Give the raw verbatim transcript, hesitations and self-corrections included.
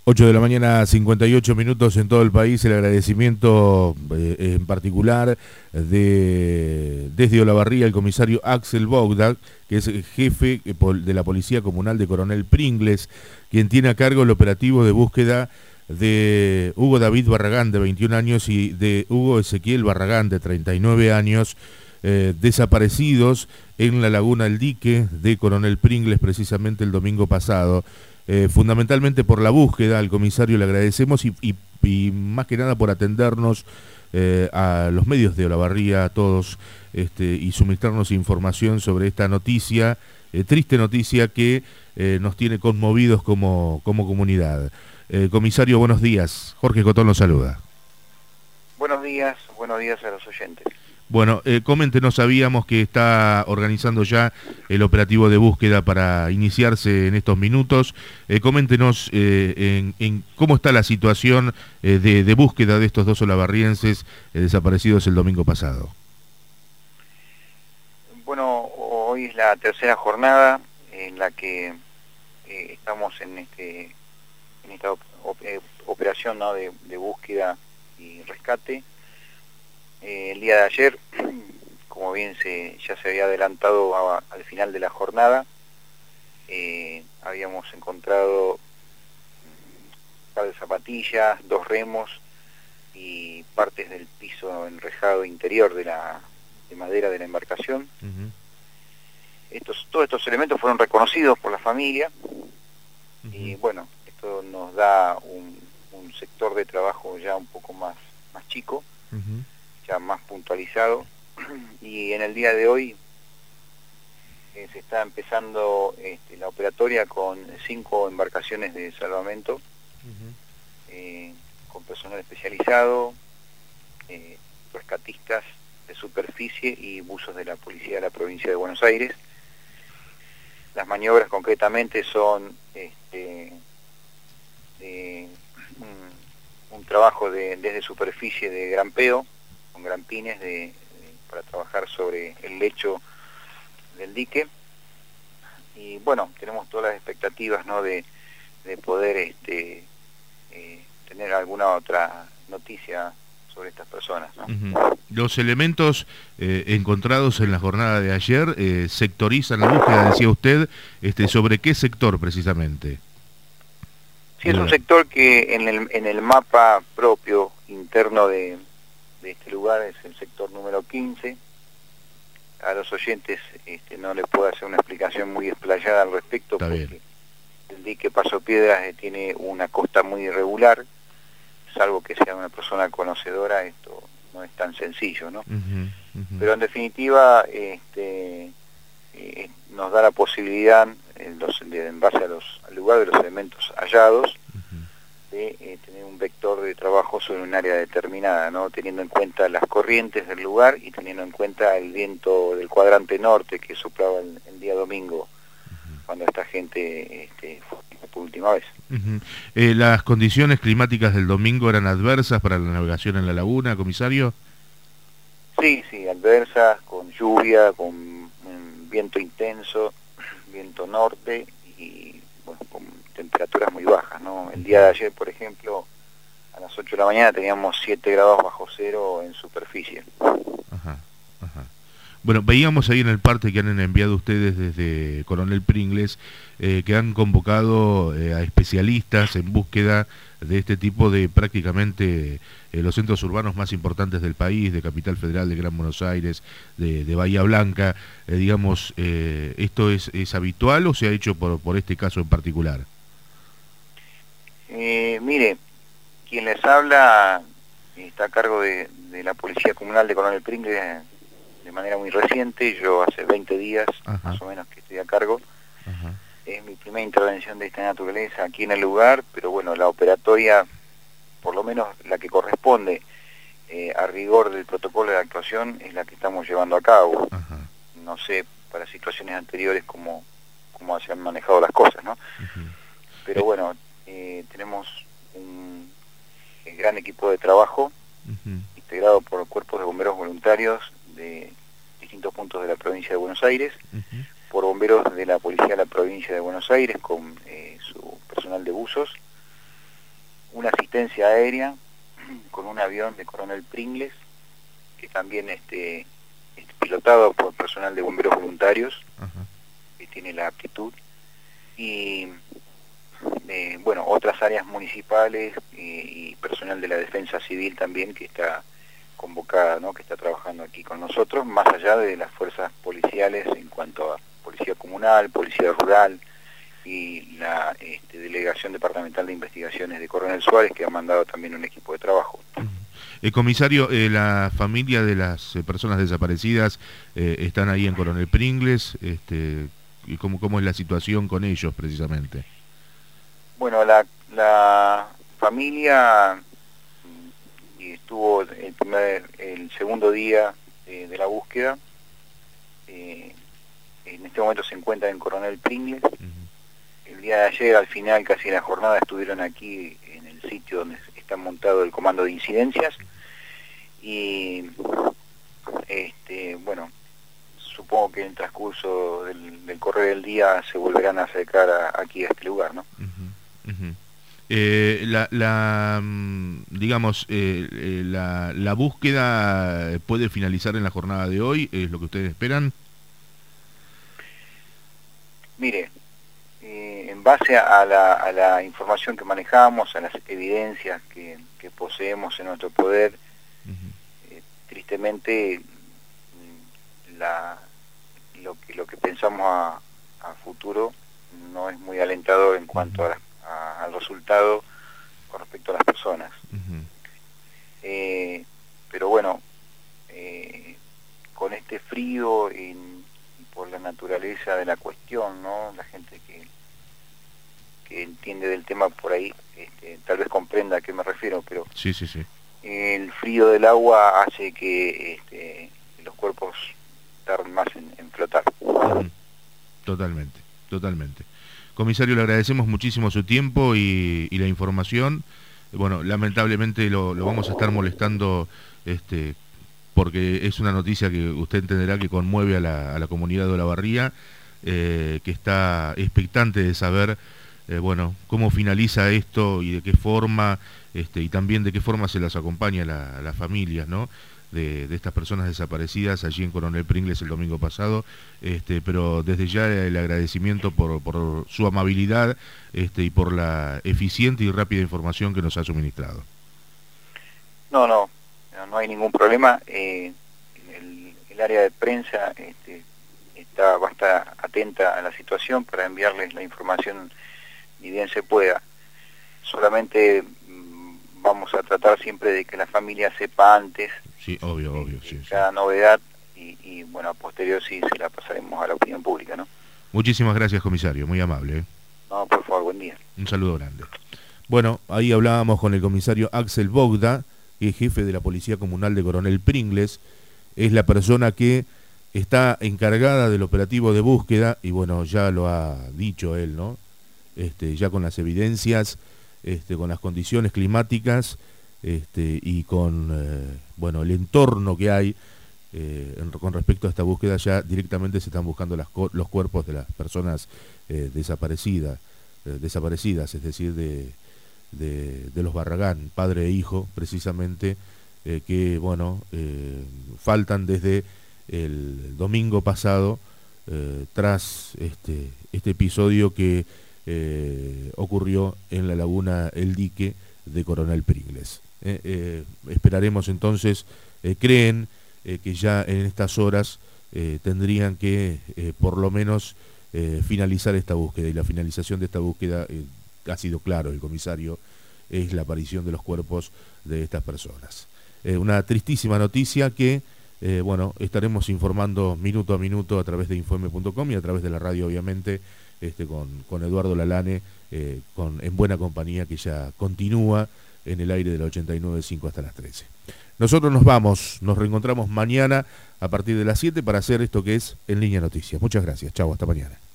ocho de la mañana, cincuenta y ocho minutos en todo el país. El agradecimiento eh, en particular de desde Olavarría el comisario Axel Bogdan, que es jefe de la Policía Comunal de Coronel Pringles, quien tiene a cargo el operativo de búsqueda de Hugo David Barragán, de veintiún años, y de Hugo Ezequiel Barragán, de treinta y nueve años, eh, desaparecidos en la laguna El Dique de Coronel Pringles, precisamente el domingo pasado. Eh, fundamentalmente por la búsqueda, al comisario le agradecemos y, y, y más que nada por atendernos eh, a los medios de Olavarría, a todos, este, y suministrarnos información sobre esta noticia, eh, triste noticia que eh, nos tiene conmovidos como, como comunidad. Eh, comisario, buenos días. Jorge Cotón lo saluda. Buenos días, buenos días a los oyentes. Bueno, eh, coméntenos, sabíamos que está organizando ya el operativo de búsqueda para iniciarse en estos minutos. Eh, coméntenos eh, en, en cómo está la situación eh, de, de búsqueda de estos dos olavarrienses eh, desaparecidos el domingo pasado. Bueno, hoy es la tercera jornada en la que eh, estamos en este en esta op op operación, ¿no?, de, de búsqueda y rescate. Eh, el día de ayer, como bien se, ya se había adelantado a, al final de la jornada, eh, habíamos encontrado un par de zapatillas, dos remos y partes del piso enrejado interior de la de madera de la embarcación. Uh-huh. Estos, todos estos elementos fueron reconocidos por la familia. Uh-huh. Y bueno, esto nos da un, un sector de trabajo ya un poco más, más chico. Uh-huh. Más puntualizado, y en el día de hoy eh, se está empezando este, la operatoria con cinco embarcaciones de salvamento, uh-huh. eh, con personal especializado, eh, rescatistas de superficie y buzos de la Policía de la Provincia de Buenos Aires. Las maniobras concretamente son este, de, un, un trabajo de, desde superficie de grampeo, con grampines de, de, para trabajar sobre el lecho del dique. Y bueno, tenemos todas las expectativas, ¿no?, de, de poder este, eh, tener alguna otra noticia sobre estas personas, ¿no? Uh-huh. Los elementos eh, encontrados en la jornada de ayer eh, sectorizan la búsqueda, decía usted, este, ¿sobre qué sector precisamente? Sí, es un sector que en el, en el mapa propio interno de de este lugar es el sector número quince. A los oyentes este, no les puedo hacer una explicación muy explayada al respecto. Está porque bien. El dique Paso Piedras eh, tiene una costa muy irregular, salvo que sea una persona conocedora, esto no es tan sencillo, ¿no? Uh-huh, uh-huh. Pero en definitiva este, eh, nos da la posibilidad, eh, los, de, en base a los, al lugar de los elementos hallados, de eh, tener un vector de trabajo sobre un área determinada, ¿no?, teniendo en cuenta las corrientes del lugar y teniendo en cuenta el viento del cuadrante norte que soplaba el, el día domingo, uh-huh. cuando esta gente este, fue por última vez. Uh-huh. eh, ¿Las condiciones climáticas del domingo eran adversas para la navegación en la laguna, comisario? Sí, sí, adversas, con lluvia, con um, viento intenso, viento norte y bueno, con temperaturas muy bajas, ¿no? El día de ayer, por ejemplo, a las ocho de la mañana teníamos siete grados bajo cero en superficie. Ajá, ajá. Bueno, veíamos ahí en el parte que han enviado ustedes desde Coronel Pringles, eh, que han convocado eh, a especialistas en búsqueda de este tipo de prácticamente eh, los centros urbanos más importantes del país, de Capital Federal, de Gran Buenos Aires, de, de Bahía Blanca. Eh, digamos, eh, ¿esto es, es habitual o se ha hecho por, por este caso en particular? Eh, mire, quien les habla está a cargo de, de la Policía Comunal de Coronel Pringles de manera muy reciente. Yo hace veinte días, Ajá. más o menos, que estoy a cargo. Ajá. Es mi primera intervención de esta naturaleza aquí en el lugar, pero bueno, la operatoria, por lo menos la que corresponde eh, a rigor del protocolo de actuación, es la que estamos llevando a cabo. Ajá. No sé, para situaciones anteriores, cómo, cómo se han manejado las cosas, ¿no? Uh-huh. Pero bueno, eh, tenemos un, un gran equipo de trabajo, uh-huh. integrado por cuerpos de bomberos voluntarios de distintos puntos de la provincia de Buenos Aires, uh-huh. por bomberos de la Policía de la Provincia de Buenos Aires con eh, su personal de buzos, una asistencia aérea con un avión de Coronel Pringles, que también este, es pilotado por personal de bomberos voluntarios, uh-huh. que tiene la aptitud, y eh, bueno, otras áreas municipales y, y personal de la defensa civil también que está convocada, ¿no? Que está trabajando aquí con nosotros, más allá de las fuerzas policiales en cuanto a policía comunal, policía rural y la este, Delegación Departamental de Investigaciones de Coronel Suárez, que ha mandado también un equipo de trabajo. Eh, comisario, eh, la familia de las eh, personas desaparecidas eh, están ahí en Coronel Pringles, este, y cómo, cómo es la situación con ellos precisamente. Bueno, la, la familia estuvo el, primer, el segundo día eh, de la búsqueda, eh, en este momento se encuentra en Coronel Pringles. Uh-huh. El día de ayer, al final, casi en la jornada, estuvieron aquí en el sitio donde está montado el comando de incidencias, y este, bueno, supongo que en el transcurso del, del correr del día se volverán a acercar a, aquí a este lugar, ¿no? Uh-huh. Uh-huh. Eh, la, la digamos eh, eh, la, la búsqueda puede finalizar en la jornada de hoy, ¿es lo que ustedes esperan? Mire, eh, en base a la, a la información que manejamos, a las evidencias que, que poseemos en nuestro poder, uh-huh. eh, tristemente la, lo, que, lo que pensamos a, a futuro no es muy alentador en cuanto uh-huh. a las A, al resultado con respecto a las personas. Uh-huh. eh, pero bueno, eh, con este frío y, y por la naturaleza de la cuestión, ¿no? La gente que, que entiende del tema por ahí este, tal vez comprenda a qué me refiero, pero sí, sí, sí. el frío del agua hace que este, los cuerpos tarden más en, en flotar. Uh-huh. Totalmente, totalmente. Comisario, le agradecemos muchísimo su tiempo y, y la información. Bueno, lamentablemente lo, lo vamos a estar molestando este, porque es una noticia que usted entenderá que conmueve a la, a la comunidad de Olavarría, eh, que está expectante de saber eh, bueno, cómo finaliza esto y de qué forma, este, y también de qué forma se las acompaña a la, las familias, ¿no? De, de estas personas desaparecidas allí en Coronel Pringles el domingo pasado, este, pero desde ya el agradecimiento por, por su amabilidad este, y por la eficiente y rápida información que nos ha suministrado. No, no, no, no hay ningún problema. Eh, el, el área de prensa este, está, va a estar atenta a la situación para enviarles la información ni bien se pueda. Solamente mmm, vamos a tratar siempre de que la familia sepa antes. Sí, obvio, obvio. Eh, sí, cada sí. novedad y, y, bueno, a posterior sí se la pasaremos a la opinión pública, ¿no? Muchísimas gracias, comisario, muy amable. ¿eh? No, por favor, buen día. Un saludo grande. Bueno, ahí hablábamos con el comisario Axel Bogda, que es jefe de la Policía Comunal de Coronel Pringles, es la persona que está encargada del operativo de búsqueda, y bueno, ya lo ha dicho él, ¿no? Este, ya con las evidencias, este, con las condiciones climáticas, Este, y con eh, bueno, el entorno que hay eh, en, con respecto a esta búsqueda, ya directamente se están buscando las, los cuerpos de las personas eh, desaparecidas, eh, desaparecidas, es decir, de, de, de los Barragán, padre e hijo, precisamente, eh, que bueno, eh, faltan desde el domingo pasado, eh, tras este, este episodio que eh, ocurrió en la laguna El Dique de Coronel Pringles. Eh, eh, esperaremos entonces, eh, creen eh, que ya en estas horas eh, tendrían que eh, por lo menos eh, finalizar esta búsqueda, y la finalización de esta búsqueda eh, ha sido claro, el comisario, es la aparición de los cuerpos de estas personas. Eh, una tristísima noticia que eh, bueno, estaremos informando minuto a minuto a través de Info-M punto com y a través de la radio, obviamente, este, con, con Eduardo Lalane, eh, con, en buena compañía, que ya continúa en el aire del ochenta y nueve punto cinco hasta las trece. Nosotros nos vamos, nos reencontramos mañana a partir de las siete para hacer esto que es En Línea Noticias. Muchas gracias, chau, hasta mañana.